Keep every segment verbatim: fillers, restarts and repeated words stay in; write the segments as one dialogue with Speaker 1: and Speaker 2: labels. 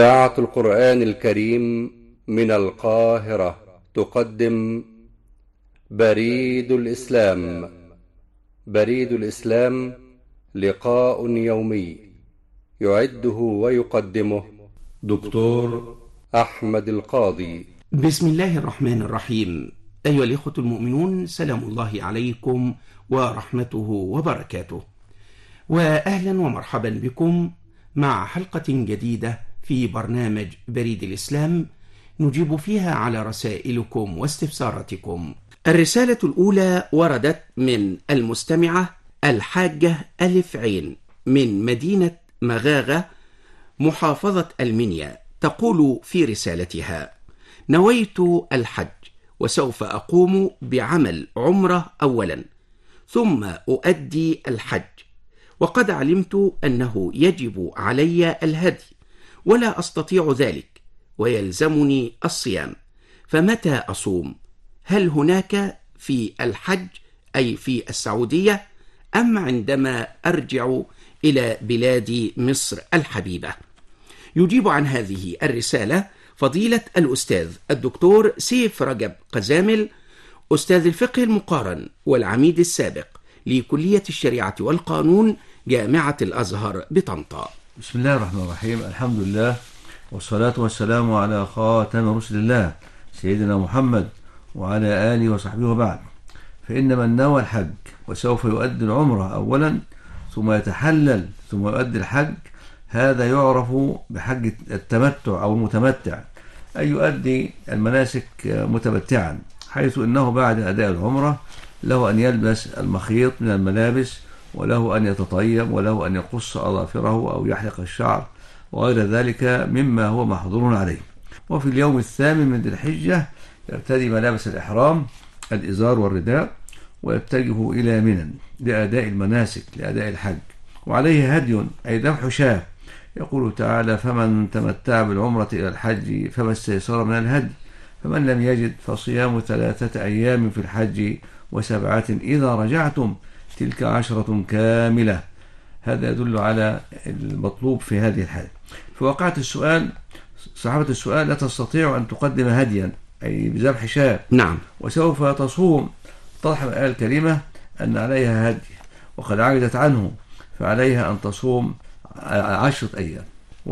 Speaker 1: إذاعة القرآن الكريم من القاهرة تقدم بريد الإسلام. بريد الإسلام لقاء يومي يعده ويقدمه دكتور أحمد القاضي.
Speaker 2: بسم الله الرحمن الرحيم. أيها الإخوة المؤمنون، سلام الله عليكم ورحمته وبركاته، وأهلا ومرحبا بكم مع حلقة جديدة في برنامج بريد الإسلام نجيب فيها على رسائلكم واستفساراتكم. الرسالة الأولى وردت من المستمعة الحاجة ألف عين من مدينة مغاغة محافظة المنيا، تقول في رسالتها: نويت الحج وسوف أقوم بعمل عمرة أولا ثم أؤدي الحج، وقد علمت أنه يجب علي الهدي ولا أستطيع ذلك ويلزمني الصيام، فمتى أصوم؟ هل هناك في الحج أي في السعودية أم عندما أرجع إلى بلاد مصر الحبيبة؟ يجيب عن هذه الرسالة فضيلة الأستاذ الدكتور سيف رجب قزامل، أستاذ الفقه المقارن والعميد السابق لكلية الشريعة والقانون جامعة الأزهر بطنطا.
Speaker 3: بسم الله الرحمن الرحيم. الحمد لله والصلاة والسلام على خاتم رسل الله سيدنا محمد وعلى آله وصحبه وبعد. فإن من نوى الحج وسوف يؤدي العمرة أولا ثم يتحلل ثم يؤدي الحج، هذا يعرف بحج التمتع أو المتمتع، أي يؤدي المناسك متمتعا، حيث إنه بعد أداء العمرة له أن يلبس المخيط من الملابس، وله أن يتطيب، وله أن يقص أظافره أو يحلق الشعر وغير ذلك مما هو محظور عليه. وفي اليوم الثامن من ذي الحجة يرتدي ملابس الإحرام الإزار والرداء ويتجه إلى منى لأداء المناسك لأداء الحج، وعليه هدي أي ذبح شاة. يقول تعالى: فمن تمتع بالعمرة إلى الحج فما استيسر من الهدي، فمن لم يجد فصيام ثلاثة أيام في الحج وسبعة إذا رجعتم تلك عشرة كاملة. هذا يدل على المطلوب في هذه الحالة. فوقعت السؤال، صاحبة السؤال لا تستطيع أن تقدم هديا أي بذبح شاة،
Speaker 2: نعم،
Speaker 3: وسوف تصوم. طرح الآية الكريمة أن عليها هدي وقد عجزت عنه، فعليها أن تصوم عشرة أيام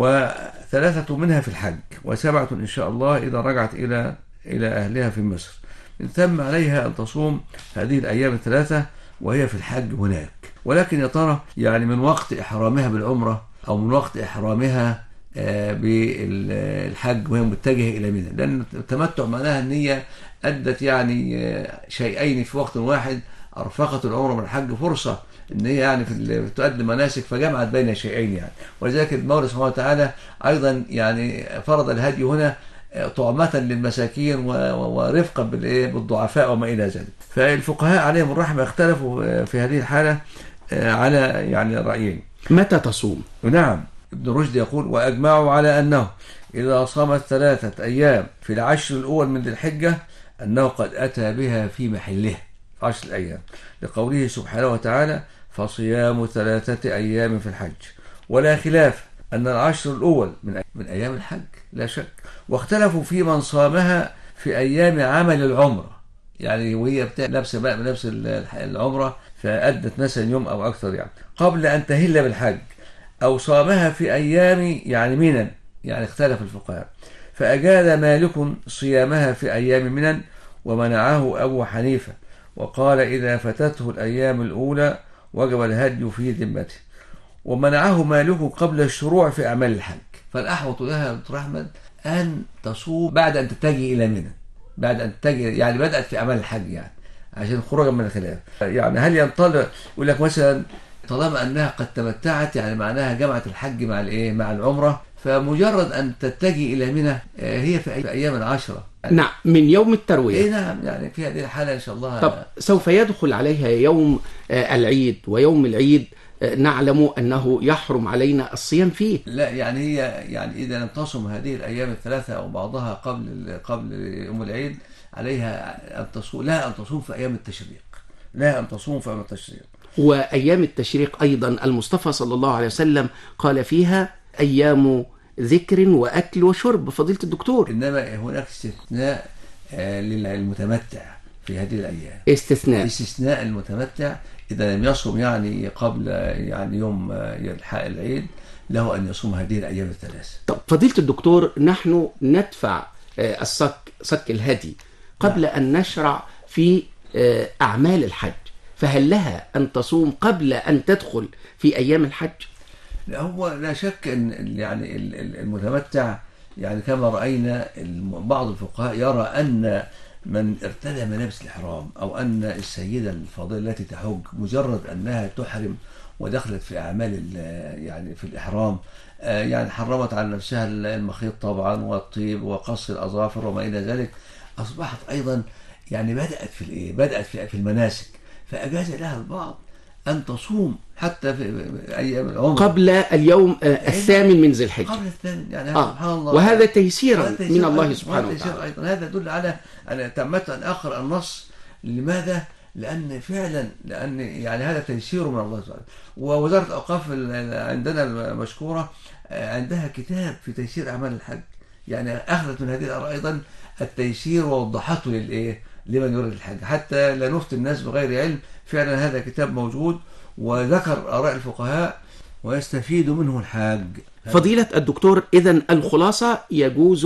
Speaker 3: وثلاثة منها في الحج وسبعة إن شاء الله إذا رجعت إلى إلى أهلها في مصر. من ثم عليها أن تصوم هذه الأيام الثلاثة وهي في الحج هناك. ولكن يا ترى يعني من وقت إحرامها بالعمرة أو من وقت إحرامها بالحج وهي متجهة إلى منى، لأن التمتع معناها أن هي أدت يعني شيئين في وقت واحد، أرفقت العمرة من الحج فرصة ان هي يعني في تؤدي مناسك فجمعت بين شيئين يعني. ولذلك المولى سبحانه وتعالى ايضا يعني فرض الهدي هنا طعمة للمساكين ورفقا بالضعفاء وما الى ذلك. فالفقهاء عليهم الرحمة اختلفوا في هذه الحالة على يعني رأيين.
Speaker 2: متى تصوم؟
Speaker 3: نعم، ابن رشد يقول: واجمعوا على انه اذا صامت ثلاثة ايام في العشر الاول من ذي الحجة انه قد اتى بها في محله عشر الأيام، لقوله سبحانه وتعالى: فصيام ثلاثة أيام في الحج. ولا خلاف أن العشر الأول من, من أيام الحج لا شك. واختلفوا في من صامها في أيام عمل العمرة، يعني وهي لابسة بقى بنفس العمرة فأدت مثلا يوم أو أكثر يعني قبل أن تهل بالحج، أو صامها في أيام يعني منى، يعني اختلف الفقهاء. فأجاد مالك صيامها في أيام منى ومنعه أبو حنيفة، وقال: إذا فتته الأيام الأولى وجب الهدي في ذمته. ومنعه مالك قبل الشروع في أعمال الحج. فالأحوط لها دكتور أحمد أن تصوم بعد أن تتجه إلى منى، بعد أن تتجه يعني بدأت في أعمال الحج، يعني عشان خروجا من الخلاف. يعني هل ينطلق يقول لك مثلا طالما أنها قد تمتعت يعني معناها جمعت الحج مع الإيه مع العمرة، فمجرد أن تتجه إلى منى هي في أيام العشرة،
Speaker 2: نعم، من يوم التروية.
Speaker 3: إيه نعم، يعني في هذه الحالة إن شاء الله.
Speaker 2: طب سوف يدخل عليها يوم العيد، ويوم العيد نعلم أنه يحرم علينا الصيام فيه.
Speaker 3: لا يعني هي يعني إذا لم تصم هذه الأيام الثلاثة أو بعضها قبل قبل يوم العيد عليها أن تصوم، لا أن تصوم في أيام التشريق، لا أن تصوم في أيام التشريق.
Speaker 2: وأيام التشريق أيضا المصطفى صلى الله عليه وسلم قال فيها: أيام ذكر وأكل وشرب فضيلة الدكتور.
Speaker 3: إنما هناك استثناء آه، للمتمتع في هذه الأيام.
Speaker 2: استثناء
Speaker 3: استثناء المتمتع إذا لم يصوم يعني قبل يعني يوم يلحق العيد له أن يصوم هذه الأيام الثلاث.
Speaker 2: طب فضيلة الدكتور، نحن ندفع الصك صك الهدي قبل نعم. أن نشرع في أعمال الحج، فهل لها أن تصوم قبل أن تدخل في أيام الحج؟
Speaker 3: لا، هو لا شك أن يعني المتمتع يعني كما رأينا بعض الفقهاء يرى أن من ارتدى ملابس الإحرام أو أن السيدة الفاضلة التي تحج مجرد أنها تحرم ودخلت في أعمال يعني في الإحرام يعني حرمت على نفسها المخيط طبعا والطيب وقص الأظافر وما إلى ذلك، أصبحت أيضا يعني بدأت في الإيه بدأت في المناسك، فأجاز لها البعض أن تصوم حتى في أيام العمر
Speaker 2: قبل اليوم الثامن من ذي الحجة،
Speaker 3: قبل الثامن يعني
Speaker 2: آه.
Speaker 3: سبحان الله،
Speaker 2: وهذا تيسيرا من الله سبحانه
Speaker 3: وتعالى أيضا. هذا يدل على أن تمت أن آخر النص. لماذا؟ لأن فعلا لأن يعني هذا تيسير من الله سبحانه. ووزارة الأوقاف عندنا المشكورة عندها كتاب في تيسير أعمال الحج، يعني أخذت من هذه الآراء أيضا التيسير ووضحته للإيه لمن يريد الحج، حتى لا نفتي الناس بغير علم. فعلا هذا كتاب موجود وذكر آراء الفقهاء ويستفيد منه الحاج.
Speaker 2: فضيلة الدكتور، إذن الخلاصة يجوز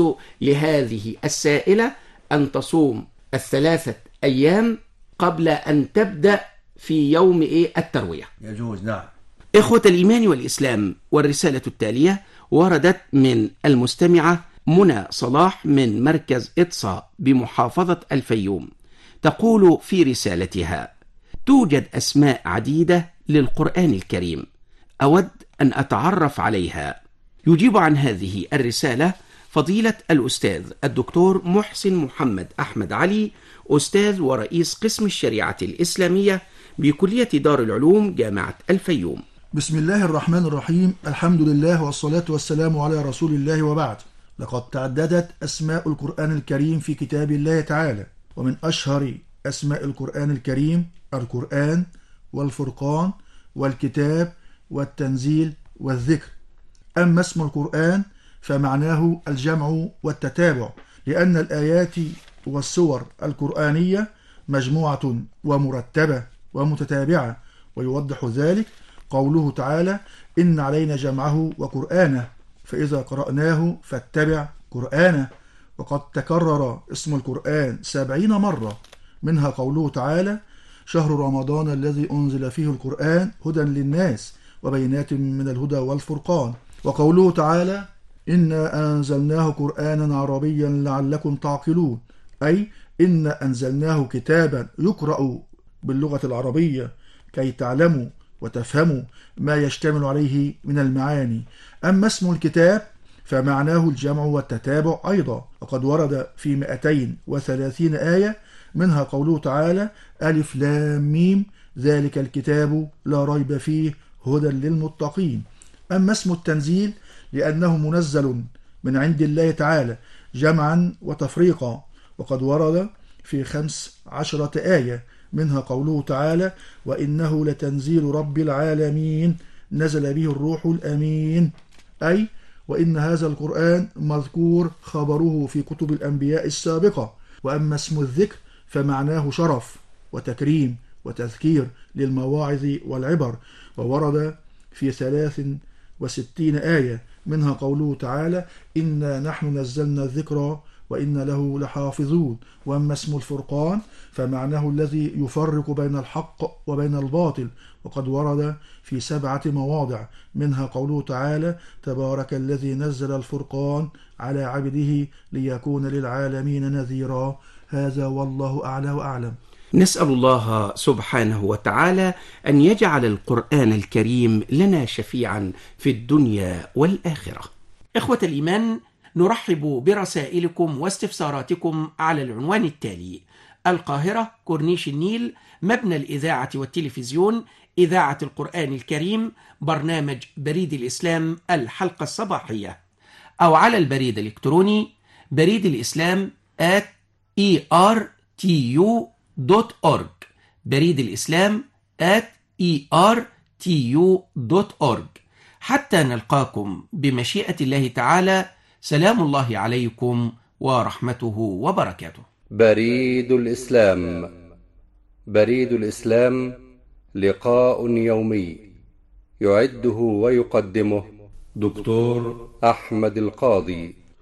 Speaker 2: لهذه السائلة أن تصوم الثلاثة أيام قبل أن تبدأ في يوم إيه التروية.
Speaker 3: يجوز نعم.
Speaker 2: إخوة الإيمان والإسلام، والرسالة التالية وردت من المستمعة منى صلاح من مركز إطسا بمحافظة الفيوم، تقول في رسالتها: توجد أسماء عديدة للقرآن الكريم، أود أن أتعرف عليها. يجيب عن هذه الرسالة فضيلة الأستاذ الدكتور محسن محمد أحمد علي، أستاذ ورئيس قسم الشريعة الإسلامية بكلية دار العلوم جامعة الفيوم.
Speaker 4: بسم الله الرحمن الرحيم، الحمد لله والصلاة والسلام على رسول الله، وبعد. لقد تعددت أسماء القرآن الكريم في كتاب الله تعالى، ومن أشهر أسماء القرآن الكريم القرآن والفرقان والكتاب والتنزيل والذكر. أما اسم القرآن فمعناه الجمع والتتابع، لأن الآيات والسور القرآنية مجموعة ومرتبة ومتتابعة، ويوضح ذلك قوله تعالى: إن علينا جمعه وقرآنه فإذا قرأناه فاتبع قرآنه. وقد تكرر اسم القرآن سبعين مرة، منها قوله تعالى: شهر رمضان الذي أنزل فيه القرآن هدى للناس وبينات من الهدى والفرقان. وقوله تعالى: إنا أنزلناه قرآنا عربيا لعلكم تعقلون، أي إن أنزلناه كتابا يقرأ باللغة العربية كي تعلموا وتفهموا ما يشتمل عليه من المعاني. أما اسم الكتاب فمعناه الجمع والتتابع أيضا، وقد ورد في مئتين وثلاثين آية، منها قوله تعالى: ألف لام ميم ذلك الكتاب لا ريب فيه هدى للمتقين. أما اسم التنزيل لأنه منزل من عند الله تعالى جمعا وتفريقا، وقد ورد في خمس عشرة آية، منها قوله تعالى: وإنه لتنزيل رب العالمين نزل به الروح الأمين، أي وإن هذا القرآن مذكور خبره في كتب الأنبياء السابقة. وأما اسم الذكر فمعناه شرف وتكريم وتذكير للمواعظ والعبر، وورد في ثلاث وستين آية، منها قوله تعالى: إنا نحن نزلنا الذكر وإن له لحافظون. وأما اسم الفرقان فمعناه الذي يفرق بين الحق وبين الباطل، وقد ورد في سبعة مواضع، منها قوله تعالى: تبارك الذي نزل الفرقان على عبده ليكون للعالمين نذيرا. هذا والله أعلى وأعلم.
Speaker 2: نسأل الله سبحانه وتعالى أن يجعل القرآن الكريم لنا شفيعا في الدنيا والآخرة. إخوة الإيمان، نرحب برسائلكم واستفساراتكم على العنوان التالي: القاهرة، كورنيش النيل، مبنى الإذاعة والتلفزيون، إذاعة القرآن الكريم، برنامج بريد الإسلام الحلقة الصباحية، أو على البريد الإلكتروني بريد الإسلام آت إي آر تي يو دوت أورج، بريد الإسلام آت إي آر تي يو دوت أورج. حتى نلقاكم بمشيئة الله تعالى، سلام الله عليكم ورحمته وبركاته.
Speaker 1: بريد الإسلام. بريد الإسلام لقاء يومي يعده ويقدمه دكتور أحمد القاضي.